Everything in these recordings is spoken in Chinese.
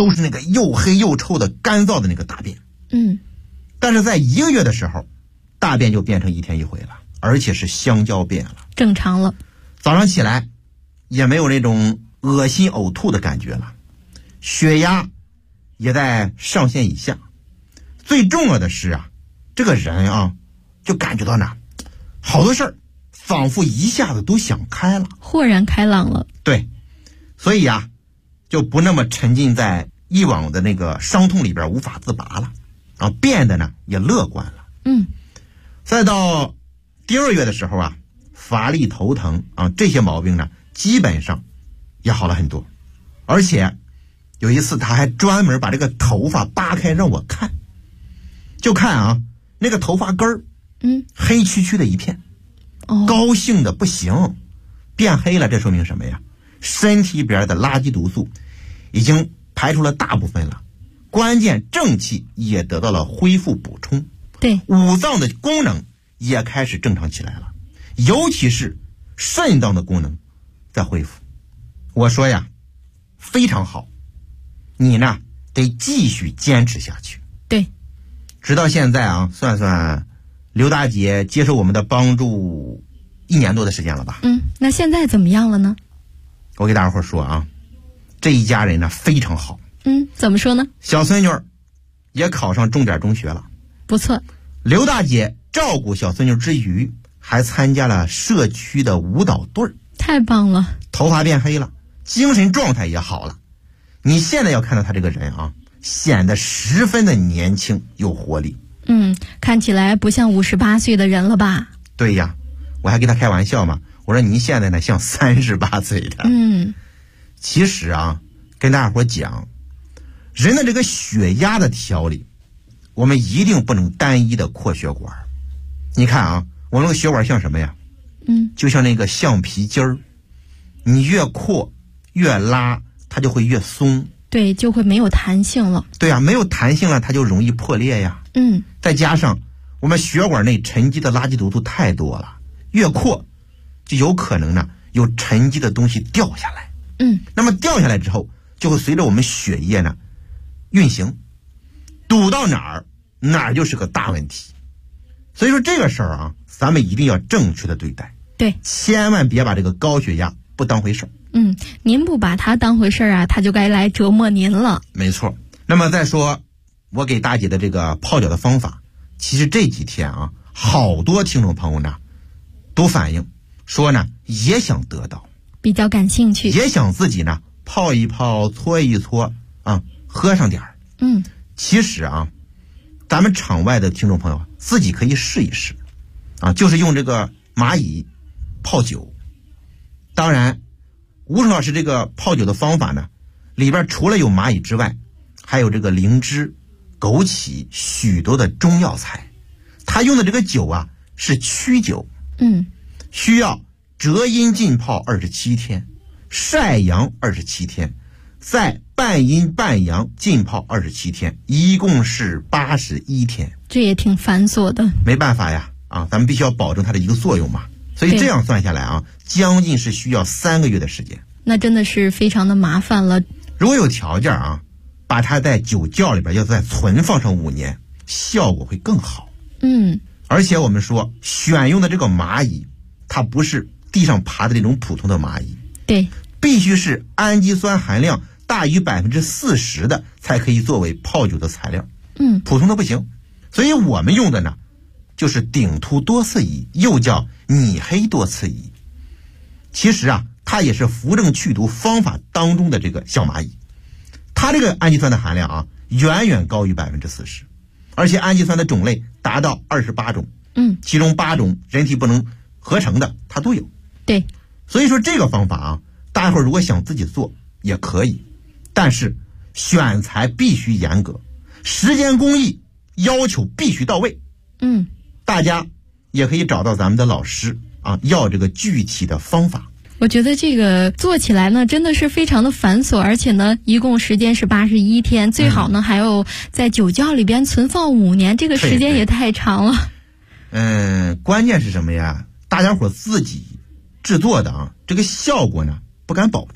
都是那个又黑又臭的干燥的那个大便。但是在1个月的时候，大便就变成1天1回了，而且是香蕉便了， 正常了。 早上起来也没有那种恶心呕吐的感觉了，血压也在上限以下。最重要的是啊，这个人啊就感觉到呢好多事儿仿佛一下子都想开了， 豁然开朗了。 对，所以啊就不那么沉浸在以往的那个伤痛里边无法自拔了啊，变得呢也乐观了。再到第2月的时候啊，乏力头疼啊这些毛病呢基本上也好了很多。而且有一次他还专门把这个头发扒开让我看，就看啊那个头发根儿黑黢黢的一片，高兴的不行。变黑了，这说明什么呀？身体里边的垃圾毒素已经排出了大部分了，关键正气也得到了恢复补充， 对， 五脏的功能也开始正常起来了，尤其是肾脏的功能在恢复。我说呀，非常好，你呢得继续坚持下去。 对， 直到现在啊，算算刘大姐接受我们的帮助1年多的时间了吧。 那现在怎么样了呢？ 我给大家伙说啊，这一家人呢非常好。 怎么说呢？ 小孙女也考上重点中学了， 不错。 刘大姐照顾小孙女之余，还参加了社区的舞蹈队， 太棒了。 头发变黑了，精神状态也好了。你现在要看到她这个人啊，显得十分的年轻有活力。 看起来不像58岁的人了吧？ 对呀，我还跟她开玩笑嘛，我说您现在呢像38岁的。其实啊，跟大家伙讲，人的这个血压的调理，我们一定不能单一的扩血管。你看啊，我们的血管像什么呀？就像那个橡皮筋儿，你越扩越拉，它就会越松。 对，就会没有弹性了。 对啊，没有弹性了，它就容易破裂呀。再加上我们血管内沉积的垃圾毒素太多了，越扩就有可能呢有沉积的东西掉下来。那么掉下来之后，就会随着我们血液呢运行，堵到哪儿就是个大问题。所以说这个事儿啊，咱们一定要正确的对待。 对， 千万别把这个高血压不当回事儿。 您不把它当回事儿啊，它就该来折磨您了。 没错。那么再说我给大姐的这个泡脚的方法，其实这几天啊，好多听众朋友呢都反映说呢也想得到， 比较感兴趣， 也想自己呢泡一泡搓一搓啊，喝上点儿。其实啊，咱们场外的听众朋友自己可以试一试啊，就是用这个蚂蚁泡酒。当然吴成老师这个泡酒的方法呢，里边除了有蚂蚁之外，还有这个灵芝、枸杞许多的中药材。他用的这个酒啊是曲酒，需要折阴浸泡27天，晒阳27天，再半阴半阳浸泡27天，一共是81天。 这也挺繁琐的。 没办法呀，咱们必须要保证它的一个作用嘛。所以这样算下来啊，将近是需要3个月的时间。 那真的是非常的麻烦了。 如果有条件啊，把它在酒窖里边要再存放上5年，效果会更好。而且我们说选用的这个蚂蚁，它不是地上爬的那种普通的蚂蚁， 对， 必须是氨基酸含量大于40%的才可以作为泡酒的材料。普通的不行。所以我们用的呢就是顶突多次蚁，又叫拟黑多次蚁。其实啊，它也是扶正祛毒方法当中的这个小蚂蚁。它这个氨基酸的含量啊，远远高于40%，而且氨基酸的种类达到28种。其中8种人体不能合成的，它都有。 对， 所以说这个方法啊，大家伙如果想自己做也可以，但是选材必须严格，时间工艺要求必须到位。大家也可以找到咱们的老师啊，要这个具体的方法。 我觉得这个做起来呢真的是非常的繁琐，而且呢一共时间是81天，最好呢还有在酒窖里边存放5年，这个时间也太长了。 关键是什么呀？大家伙自己制作的啊，这个效果呢不敢保证。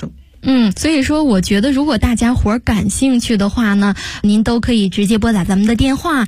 所以说我觉得如果大家伙感兴趣的话呢，您都可以直接拨打咱们的电话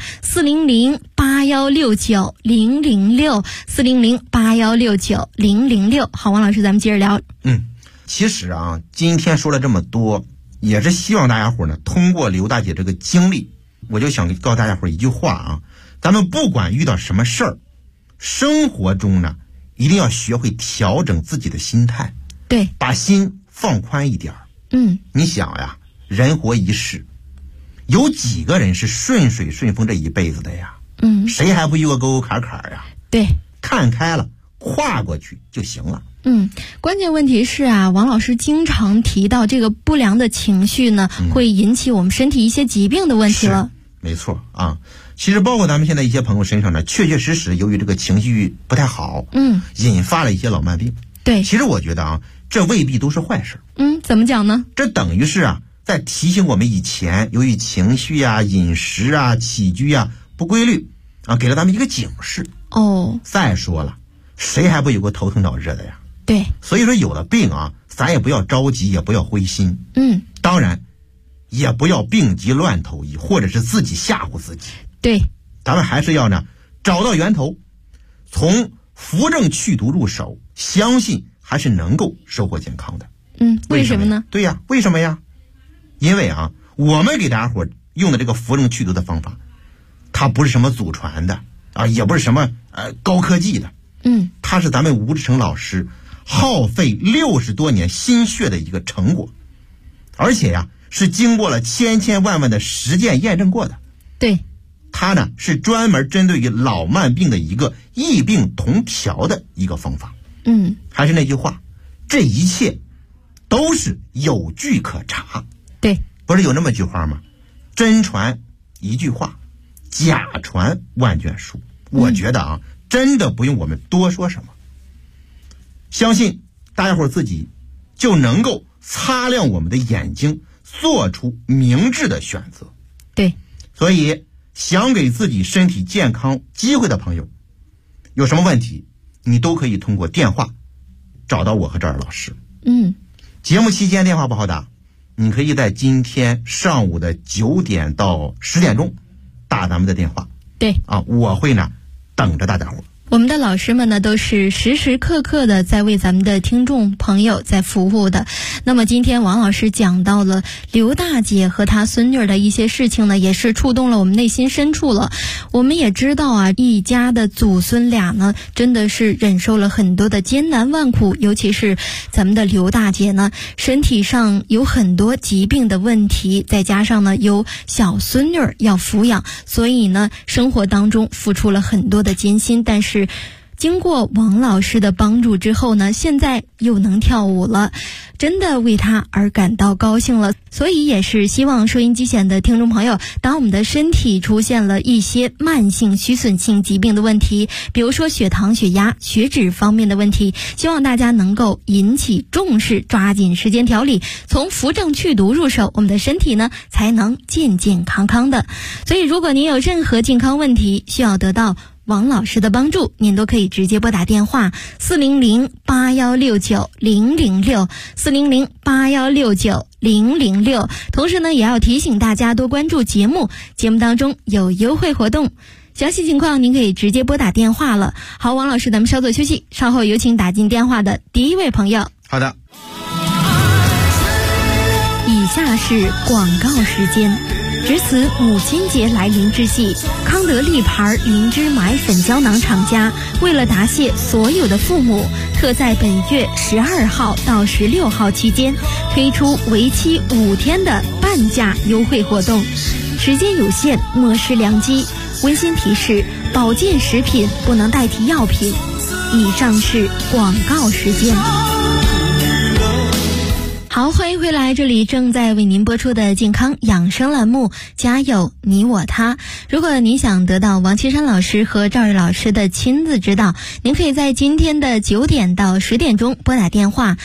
400-8169-006，400-8169-006。好，王老师，咱们接着聊。 其实啊，今天说了这么多，也是希望大家伙呢通过刘大姐这个经历，我就想告诉大家伙一句话啊，咱们不管遇到什么事儿，生活中呢一定要学会调整自己的心态， 对， 把心放宽一点。你想呀，人活一世，有几个人是顺水顺风这一辈子的呀？谁还不遇过沟沟坎坎呀？ 对， 看开了，跨过去就行了。 关键问题是啊，王老师经常提到这个不良的情绪呢，会引起我们身体一些疾病的问题了。 没错啊，其实包括咱们现在一些朋友身上呢，确确实实由于这个情绪不太好，引发了一些老慢病。 对， 其实我觉得啊，这未必都是坏事。 怎么讲呢？ 这等于是啊，在提醒我们以前由于情绪啊、饮食啊、起居啊不规律啊，给了咱们一个警示。再说了，谁还不有过头疼脑热的呀？ 对， 所以说有了病啊，咱也不要着急，也不要灰心。当然也不要病急乱投医，或者是自己吓唬自己。 对， 咱们还是要呢找到源头，从扶正祛毒入手，相信还是能够收获健康的。 为什么呢？ 对呀，为什么呀？因为啊，我们给大家伙用的这个扶正祛毒的方法，它不是什么祖传的啊，也不是什么高科技的。它是咱们吴志成老师耗费60多年心血的一个成果，而且呀，是经过了千千万万的实践验证过的。 对， 它呢是专门针对于老慢病的一个异病同调的一个方法。还是那句话，这一切都是有据可查。 对， 不是有那么句话吗？真传一句话，假传万卷书。我觉得啊，真的不用我们多说什么，相信大家伙自己就能够擦亮我们的眼睛，做出明智的选择。 对， 所以想给自己身体健康机会的朋友，有什么问题你都可以通过电话找到我和赵二老师。节目期间电话不好打，你可以在今天上午的9点到10点钟打咱们的电话。 对啊，我会呢等着大家伙。 我们的老师们呢，都是时时刻刻的在为咱们的听众朋友在服务的。那么今天王老师讲到了刘大姐和她孙女的一些事情呢，也是触动了我们内心深处了。我们也知道啊，一家的祖孙俩呢，真的是忍受了很多的艰难万苦，尤其是咱们的刘大姐呢，身体上有很多疾病的问题，再加上呢有小孙女要抚养，所以呢生活当中付出了很多的艰辛，但是经过王老师的帮助之后呢，现在又能跳舞了，真的为他而感到高兴了。所以也是希望收音机前的听众朋友，当我们的身体出现了一些慢性虚损性疾病的问题，比如说血糖、血压、血脂方面的问题，希望大家能够引起重视，抓紧时间调理，从扶正祛毒入手，我们的身体呢才能健健康康的。所以如果您有任何健康问题需要得到王老师的帮助，您都可以直接拨打电话400-8169-006，400-8169-006。同时呢，也要提醒大家多关注节目，节目当中有优惠活动，详细情况您可以直接拨打电话了。好，王老师，咱们稍作休息，稍后有请打进电话的第一位朋友。 好的。 以下是广告时间。值此母亲节来临之际，康德利牌灵芝买粉胶囊厂家为了答谢所有的父母，特在本月12号到16号期间推出为期5天的半价优惠活动，时间有限，莫失良机。温馨提示：保健食品不能代替药品。以上是广告时间。好，欢迎回来，这里正在为您播出的健康养生栏目，家有你我他。如果您想得到王岐山老师和赵瑞老师的亲自指导，您可以在今天的9点到10点钟拨打电话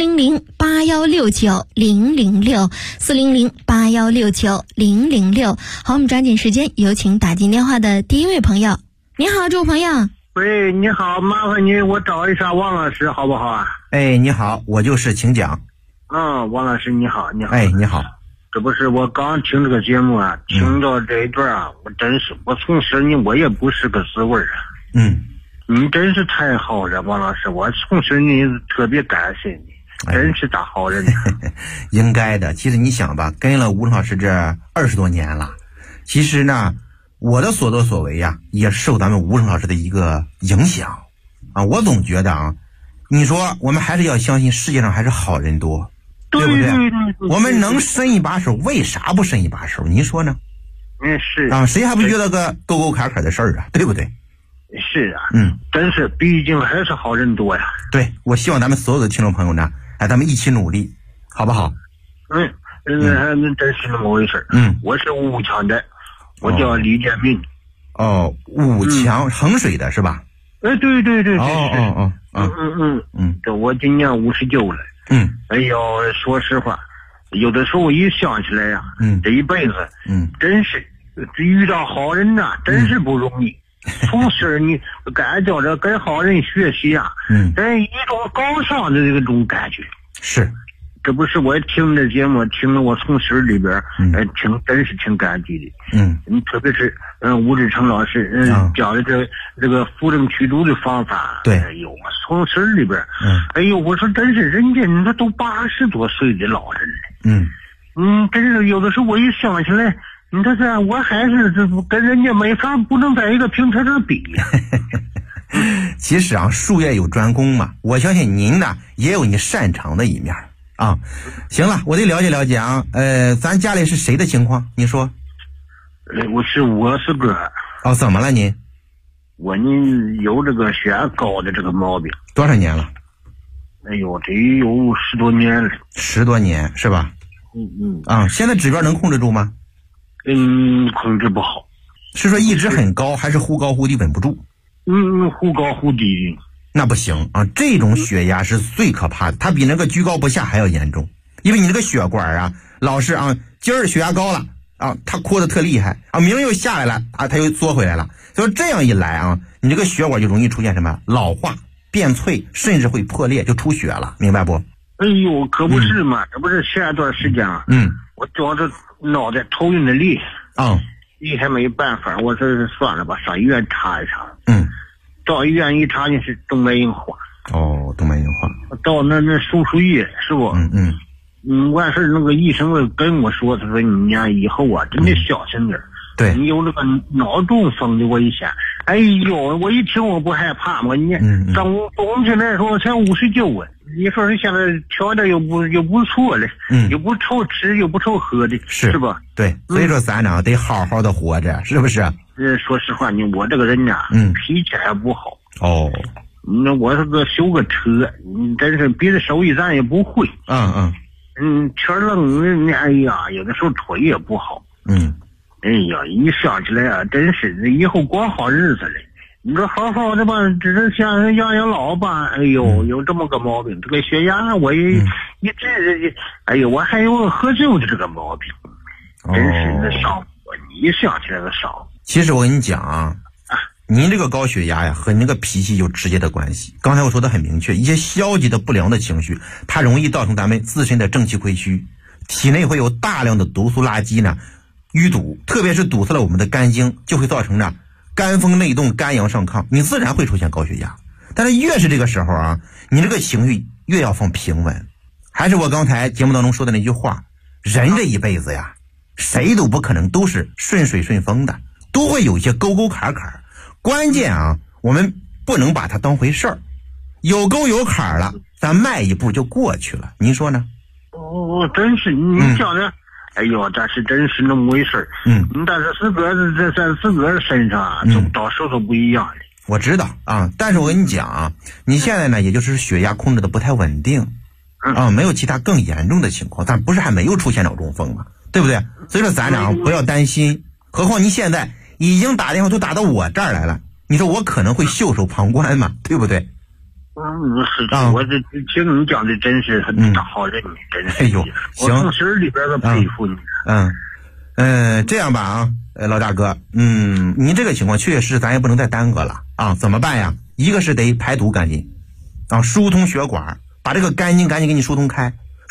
400-8169-006，400-8169-006。好，我们抓紧时间，有请打进电话的第一位朋友。你好，这位朋友。 喂，你好，麻烦你我找一下王老师好不好啊？ 哎，你好，我就是，请讲。 王老师你好，你好。 哎，你好。 这不是我刚听这个节目啊，听到这一段啊，我真是，我从小你我也不是个滋味啊。你真是太好了，王老师，我从小你特别感谢你，真是大好人。 应该的。其实你想吧，跟了吴老师这20多年了，其实呢，我的所作所为呀，也受咱们吴老师的一个影响啊。我总觉得啊，你说我们还是要相信世界上还是好人多。对不对？我们能伸一把手，为啥不伸一把手？您说呢？ 是啊，谁还不遇到个沟沟坎坎的事儿啊？对不对？ 是啊，真是，毕竟还是好人多呀。 对，我希望咱们所有的听众朋友呢，咱们一起努力，好不好？ 真是那么回事。我是武强的，我叫李建民。 武强，衡水的是吧？ 对。这我今年59了。哎呦，说实话，有的时候一想起来呀，这一辈子，真是遇到好人呐，真是不容易。从小你该叫着跟好人学习啊，这一种高尚的这种感觉。 是， 这不是我听这节目，听了我从心里边，真是挺感激的。特别是吴志成老师，教的这个扶正驱逐的方法， 对， 哎呦，我从心里边，哎呦，我说真是人家那都80多岁的老人了，真是有的时候我一想起来，你看这我还是这跟人家没法不能在一个平台上比呀。 其实啊，术业有专攻嘛，我相信您呢也有你擅长的一面啊。行了，我得了解了解啊。咱家里是谁的情况？你说。 我是哥。 怎么了您？ 我有这个血压高的这个毛病。 多少年了？ 哎呦，这有10多年了。 10多年是吧？现在指标能控制住吗？ 控制不好。 是说一直很高，还是忽高忽低稳不住？ 忽高忽低。 那不行啊，这种血压是最可怕的，它比那个居高不下还要严重。因为你这个血管啊，老是啊，今儿血压高了啊，它扩得特厉害啊，明儿又下来了啊，它又缩回来了。所以这样一来啊，你这个血管就容易出现什么老化、变脆，甚至会破裂，就出血了，明白不？ 哎呦，可不是嘛，这不是前一段时间啊，我觉着脑袋头晕的厉害，厉害没办法，我说算了吧，上医院查一查。到医院一查，就是动脉硬化。 动脉硬化。 到那手术医是不？完事那个医生跟我说，他说你呀以后啊真得小心点。 对， 你有这个脑中风的危险。哎呦，我一听我不害怕嘛，你上冬天来说我才59啊，你说是现在条件又不错了，又不愁吃又不愁喝的，是吧？ 对，所以说咱呢得好好的活着，是不是？ 说实话，我这个人呐，脾气还不好。那我这个修个车，真是别的手艺咱也不会。天冷，哎呀，有的时候腿也不好。哎呀，一想起来啊，真是以后过好日子了。你说好好的吧，只是想养老吧。哎呦，有这么个毛病，这个血压我也一直，哎呦，我还有喝酒的这个毛病，真是那伤我。你想起来的伤。 其实我跟你讲啊，您这个高血压呀，和您那个脾气有直接的关系。刚才我说的很明确，一些消极的不良的情绪，它容易造成咱们自身的正气亏虚，体内会有大量的毒素垃圾呢淤堵，特别是堵塞了我们的肝经，就会造成呢肝风内动、肝阳上亢，你自然会出现高血压。但是越是这个时候啊，你这个情绪越要放平稳。还是我刚才节目当中说的那句话，人这一辈子呀，谁都不可能都是顺水顺风的，都会有一些沟沟坎坎。关键啊，我们不能把它当回事儿，有沟有坎了，咱迈一步就过去了。您说呢？ 真是你讲的。哎呦，这是真是那么回事儿。但是自个在自个身上啊，到时候不一样的。 我知道啊，但是我跟你讲啊，你现在呢，也就是血压控制的不太稳定，没有其他更严重的情况，但不是还没有出现脑中风嘛，对不对？所以说咱俩不要担心，何况你现在已经打电话都打到我这儿来了，你说我可能会袖手旁观嘛，对不对？ 我这听你讲的真是大好人，真是。 哎呦，行， 我从心里边都佩服你。 这样吧啊，老大哥，您这个情况确实咱也不能再耽搁了啊，怎么办呀？一个是得排毒赶紧啊，疏通血管，把这个肝经赶紧给你疏通开，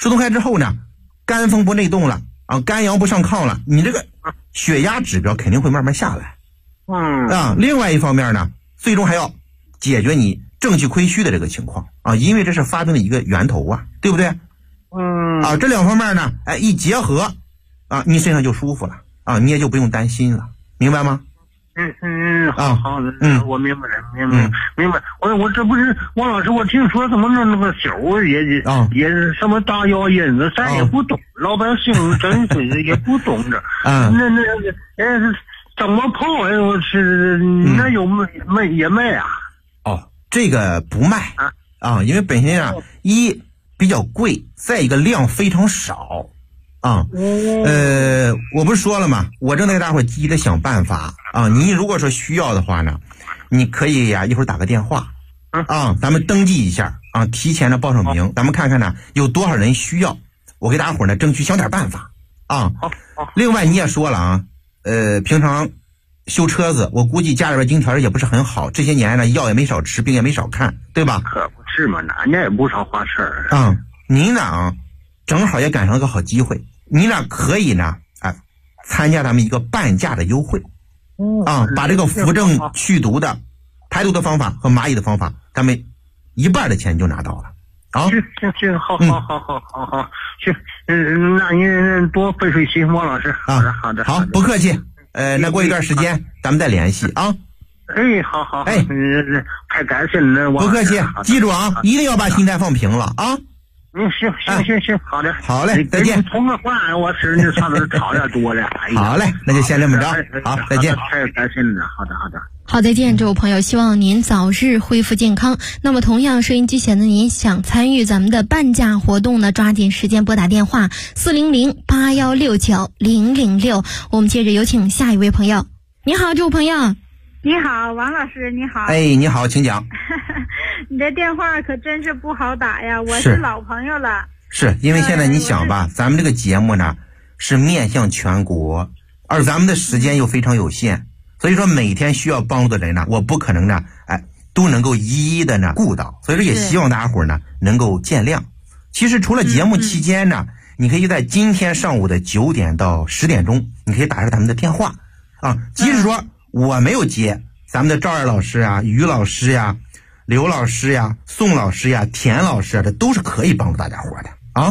疏通开之后呢，肝风不内动了啊，肝阳不上亢了，你这个血压指标肯定会慢慢下来。另外一方面呢，最终还要解决你正气亏虚的这个情况啊，因为这是发病的一个源头啊，对不对？这两方面呢，一结合啊，你身上就舒服了啊，你也就不用担心了，明白吗？ 好的，我明白了，明白。我这不是王老师，我听说怎么那个酒也是什么大药引子，咱也不懂，老百姓真是也不懂这。怎么泡呀？我是那有也卖啊？ 这个不卖啊，因为本身啊，一比较贵，再一个量非常少。我不是说了吗？我正在给大伙儿积极的想办法啊。你如果说需要的话呢，你可以呀一会儿打个电话咱们登记一下啊，提前的报上名，咱们看看呢有多少人需要，我给大伙儿呢争取想点办法啊。另外你也说了啊，平常修车子，我估计家里边经条也不是很好，这些年呢药也没少吃，病也没少看，对吧？ 可不是嘛，哪年也不少花事儿您呢正好也赶上了个好机会。你俩可以呢，参加咱们一个半价的优惠，把这个扶正祛毒的、排毒的方法和蚂蚁的方法，咱们一半的钱就拿到了。 行，好，行，那您多费费心，王老师。好的， 好，不客气。那过一段时间咱们再联系啊。 好，太感谢你了， 不客气。记住啊，一定要把心态放平了啊。 行，好的， 好嘞，再见。 通个话，我是你上次吵点多了。 好嘞，那就先这么着。好，再见。 太感谢你了，好的。 好，再见，这位朋友，希望您早日恢复健康。那么同样，收音机前的您想参与咱们的半价活动呢，抓紧时间拨打电话400-8169-006。我们接着有请下一位朋友。你好，这位朋友。 你好，王老师，你好。 你好，请讲。 你的电话可真是不好打呀，我是老朋友了。 是因为现在你想吧，咱们这个节目呢是面向全国，而咱们的时间又非常有限，所以说每天需要帮助的人呢，我不可能呢都能够一一的呢顾到，所以说也希望大家伙呢能够见谅。其实除了节目期间呢，你可以在今天上午的9点到10点钟，你可以打上咱们的电话即使说我没有接，咱们的赵二老师啊、于老师呀、刘老师呀、宋老师呀、田老师啊，这都是可以帮助大家伙的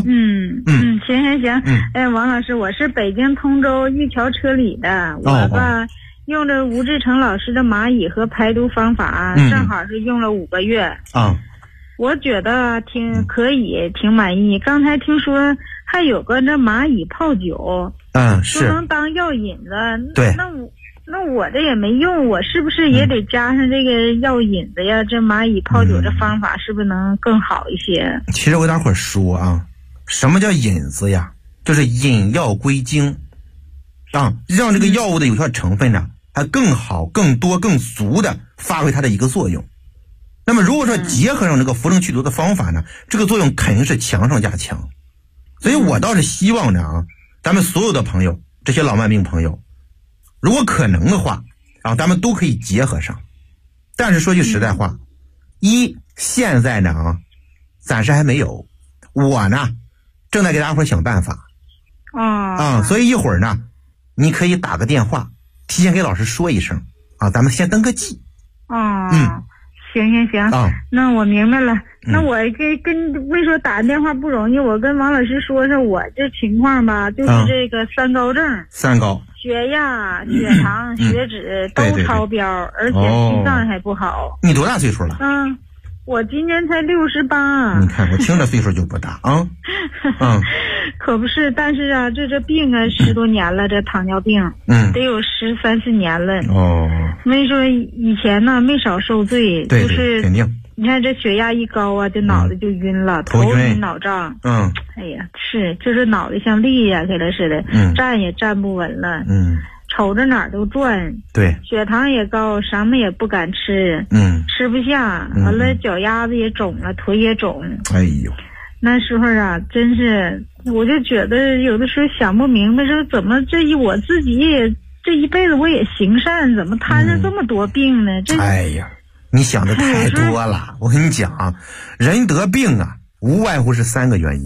行。王老师，我是北京通州玉桥车里的，我吧用着吴志成老师的蚂蚁和排毒方法，正好是用了5个月我觉得可以，挺满意。刚才听说还有个这蚂蚁泡酒，说能当药引子。 对， 那我这也没用，我是不是也得加上这个药引子呀？这蚂蚁泡酒这方法是不是能更好一些？ 其实我待会儿说什么叫引子呀？就是引药归经让这个药物的有效成分呢，它更好、更多、更足的发挥它的一个作用。那么如果说结合上这个扶正祛毒的方法呢，这个作用肯定是强上加强。所以我倒是希望呢咱们所有的朋友，这些老慢病朋友，如果可能的话咱们都可以结合上。但是说句实在话，现在呢暂时还没有，我呢正在给大家伙想办法所以一会儿呢你可以打个电话，提前给老师说一声咱们先登个记行，那我明白了。那我跟为说打电话不容易，我跟王老师说说我这情况吧，就是这个3高症，血压、血糖、血脂都超标，而且心脏还不好。 你多大岁数了？ 我今年才68。 你看我听着岁数就不大可不是，但是这病10多年了，这糖尿病得有13、14年了没说以前呢没少受罪， 对就是肯定你看这血压一高这脑袋就晕了，头晕脑胀哎呀就是脑袋像裂呀给了似的站也站不稳了瞅着哪儿都转， 对， 血糖也高，什么也不敢吃吃不下完了脚丫子也肿了，腿也肿， 哎呦， 那时候真是我就觉得有的时候想不明白，说怎么我自己也这一辈子我也行善，怎么摊上这么多病呢？ 哎呀，你想的太多了。我跟你讲人得病无外乎是3个原因。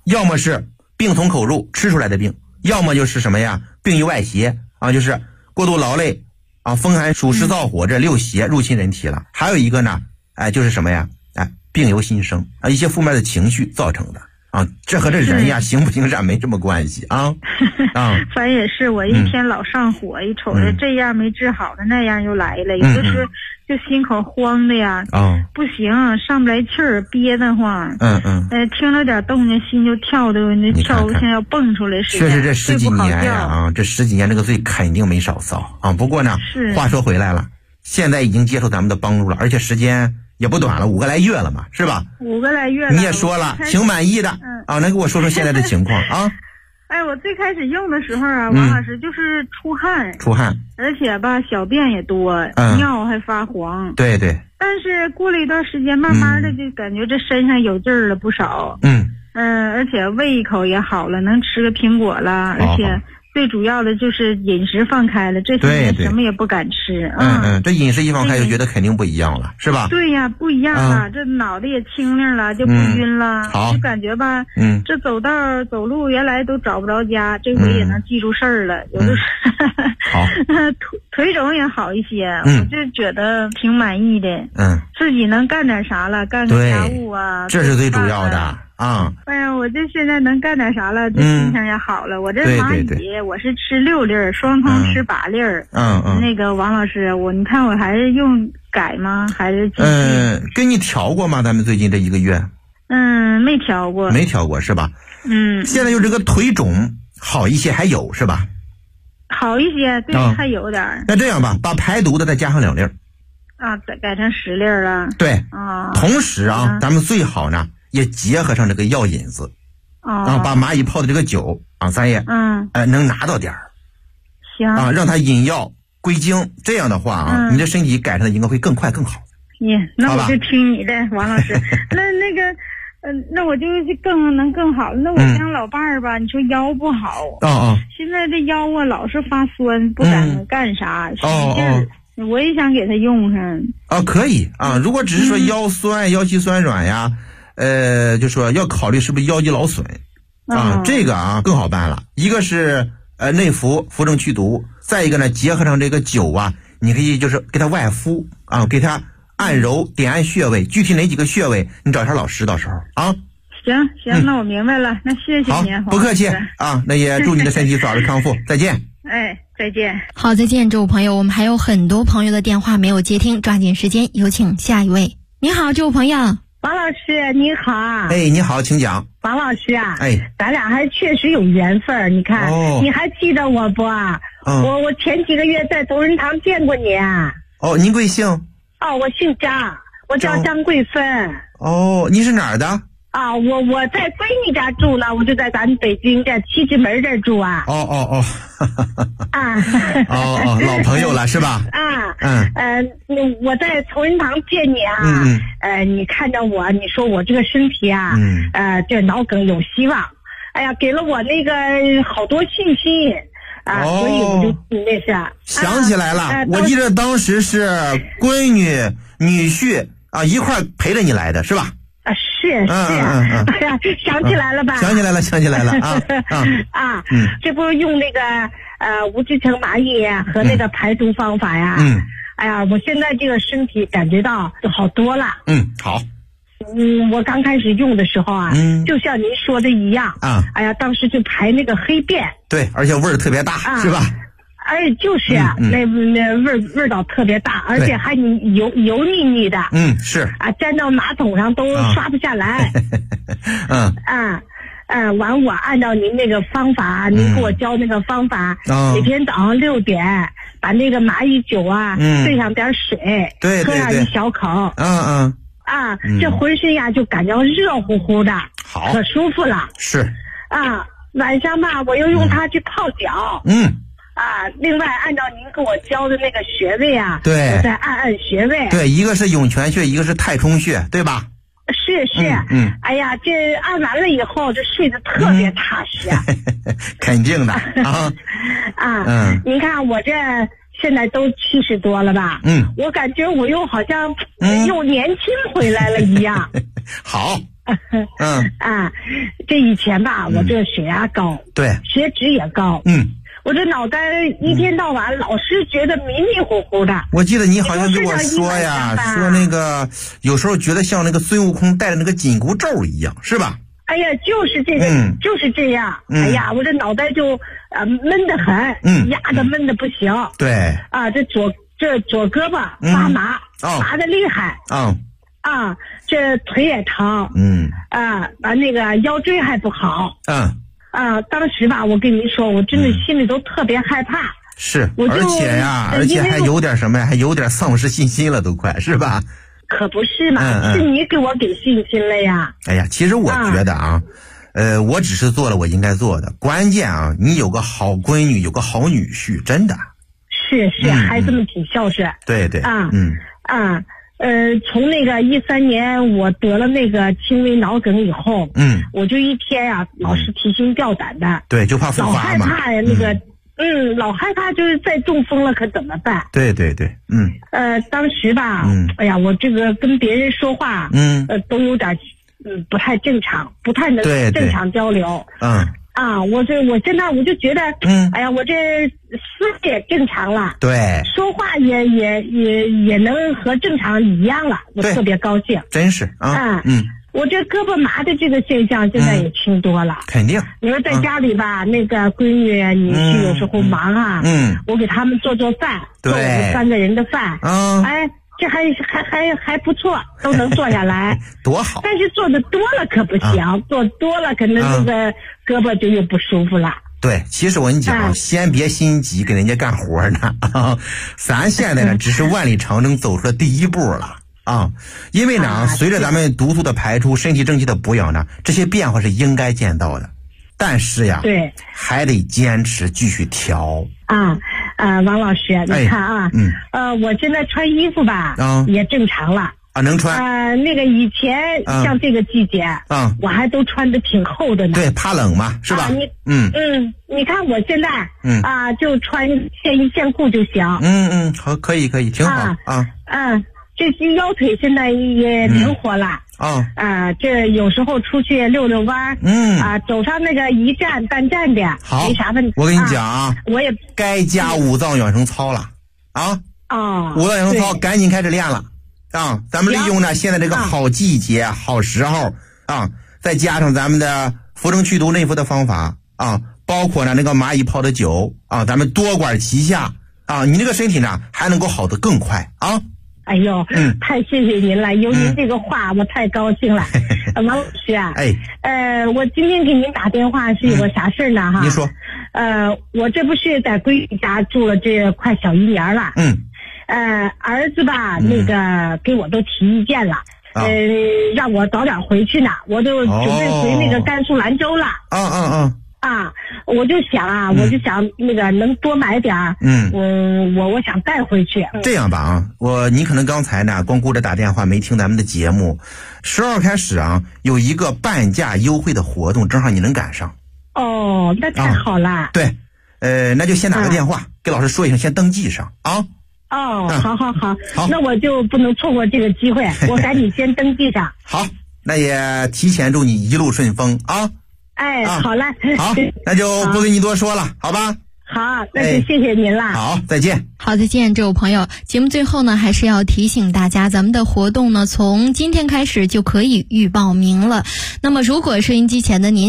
要么是病从口入吃出来的病，要么就是什么呀，病于外邪啊，就是过度劳累啊，风寒暑湿燥火这六邪入侵人体了。还有一个呢，就是什么呀，病由心生啊，一些负面的情绪造成的啊，这和这人呀行不行善没什么关系啊。 反正也是，我一天老上火，一瞅着这样没治好的那样又来了，有的时候就心口慌的呀，不行，上不来气儿，憋得慌。听了点动静，心就跳的那跳像要蹦出来似的。 确实这十几年呀这十几年这个罪肯定没少遭啊。不过呢，话说回来了，现在已经接受咱们的帮助了，而且时间也不短了，5个来月了嘛，是吧 ？5个来月了。 你也说了，挺满意的能给我说说现在的情况啊？ 我最开始用的时候啊，王老师就是出汗，而且吧小便也多，尿还发黄。 对对。 但是过了一段时间，慢慢的就感觉这身上有劲儿了不少。而且胃口也好了，能吃个苹果了，而且最主要的就是饮食放开了，这些年什么也不敢吃。 这饮食一放开就觉得肯定不一样了，是吧？ 对呀，不一样了，这脑袋也清灵了，就不晕了。就感觉吧，这走路原来都找不着家，这回也能记住事儿了。有的腿肿也好一些，我就觉得挺满意的。自己能干点啥了，干个家务啊， 这是最主要的。 我这现在能干点啥了，这心情也好了。我这蚂蚁我是吃6粒，双通吃8粒。那个王老师，你看我还是用改吗？还是继续？ 跟你调过吗？咱们最近这1个月？ 没调过。 没调过是吧？现在就这个腿肿好一些，还有是吧？ 好一些，对，还有点。 那这样吧，把排毒的再加上2粒。 改成10粒了。 对。同时咱们最好呢也结合上这个药引子，把蚂蚁泡的这个酒咱也能拿到点儿， 行让它引药归经，这样的话你的身体改善的应该会更快更好。 那我就听你的，王老师。那我就更好了。那我像老伴儿吧，你说腰不好，现在这腰老是发酸，不敢干啥，使劲儿。我也想给他用上。 可以如果只是说腰酸、腰膝酸软呀。就说要考虑是不是腰肌劳损这个更好办了。一个是内服扶正祛毒，再一个呢结合上这个酒你可以就是给它外敷给它按揉点按穴位，具体哪几个穴位你找一下老师，到时候行，那我明白了，那谢谢您。 好，不客气那也祝你的身体早日康复。再见。 再见。 好，再见，这位朋友。我们还有很多朋友的电话没有接听，抓紧时间，有请下一位。你好，这位朋友。 王老师你好。 你好，请讲。 王老师咱俩还确实有缘分，你看你还记得我不？我前几个月在同仁堂见过你。 您贵姓？ 我姓张，我叫张桂芬。 你是哪儿的？ 我在闺女家住呢，我就在咱们北京这七直门这儿住老朋友了是吧？ 我在同仁堂见你你看着我，你说我这个身体这脑梗有希望，给了我那个好多信心所以我就那啥想起来了。我记得当时是闺女女婿一块陪着你来的是吧？ 是想起来了吧？ 想起来了这不是用那个无制成蚂蚁和那个排毒方法呀？我现在这个身体感觉到就好多了。 好。 我刚开始用的时候就像您说的一样当时就排那个黑便。 对，而且味儿特别大是吧？ 就是那味道特别大，而且还油腻腻的。 是粘到马桶上都刷不下来。完我按照您那个方法，您给我教那个方法，每天早上6点把那个蚂蚁酒兑上点水，喝上一小口。这浑身就感觉热乎乎的， 好， 可舒服了。 是晚上吧，我又用它去泡脚。另外按照您给我教的那个穴位对， 我再按穴位。 对，一个是涌泉穴，一个是太冲穴，对吧？ 是。这按完了以后，这睡得特别踏实。 肯定的您看我这现在都70多了吧？我感觉我又好像又年轻回来了一样。 好， 这以前吧，我这血压高， 对， 血脂也高，我这脑袋一天到晚老是觉得迷迷糊糊的。 我记得你好像跟我说呀，说那个有时候觉得像那个孙悟空戴的那个紧箍咒一样，是吧？ 哎呀，就是这个，就是这样。哎呀，我这脑袋就闷得很，压得闷得不行。 对。 这左胳膊发麻，麻得厉害。这腿也疼。那个腰椎还不好。当时吧，我跟您说，我真的心里都特别害怕。 是，而且还有点什么呀？还有点丧失信心了，都快是吧？ 可不是嘛，是你给我给信心了呀。 哎呀，其实我觉得我只是做了我应该做的。关键你有个好闺女，有个好女婿，真的。 是，孩子们挺孝顺。 对。 从那个13年我得了那个轻微脑梗以后，我就一天老是提心吊胆的。 对，就怕复发嘛。 老害怕那个。老害怕就是再中风了可怎么办？ 对。 当时吧，哎呀，我这个跟别人说话，都有点，不太正常，不太能正常交流。我现在我就觉得，哎呀，我这思也正常了， 对， 说话也能和正常一样了，我特别高兴。 真是我这胳膊麻的这个现象现在也轻多了。 肯定。 你说在家里吧，那个闺女女婿有时候忙我给他们做饭，做我们3个人的饭，这还不错，都能做下来。 多好。 但是做的多了可不行，做多了可能那个胳膊就又不舒服了。 对，其实我跟你讲，先别心急给人家干活呢。咱现在呢，只是万里长征走出了第一步了。因为呢，随着咱们毒素的排出，身体正气的补养呢，这些变化是应该见到的。但是呀， 对， 还得坚持继续调。 王老师，你看我现在穿衣服吧，也正常了。 能穿。 那个以前像这个季节，我还都穿的挺厚的呢。 对，怕冷嘛，是吧？ 你看我现在就穿线衣线裤就行。 好，可以，挺好这些腰腿现在也灵活了。这有时候出去溜溜弯，走上那个一站半站的，没啥问题。 我跟你讲我也该加五脏养生操了五脏养生操赶紧开始练了咱们利用呢现在这个好季节、好时候再加上咱们的扶正祛毒内服的方法包括呢那个蚂蚁泡的酒咱们多管齐下你这个身体呢还能够好得更快哎呦，太谢谢您了！有您这个话，我太高兴了。王老师我今天给您打电话是有个啥事呢您说。 我这不是在闺女家住了这快小1年了。儿子吧，那个给我都提意见了，让我早点回去呢，我就准备回那个甘肃兰州了。我就想那个能多买点我想带回去。 这样吧你可能刚才呢光顾着打电话没听咱们的节目，10号开始有一个半价优惠的活动，正好你能赶上。 那太好了。 对，那就先打个电话给老师说一声，先登记上好，那我就不能错过这个机会，我赶紧先登记上。 好，那也提前祝你一路顺风好嘞。 好，那就不跟你多说了，好吧？ 好，那就谢谢您了。 好，再见。 好，再见，这位朋友。节目最后呢，还是要提醒大家，咱们的活动呢，从今天开始就可以预报名了。那么，如果收音机前的您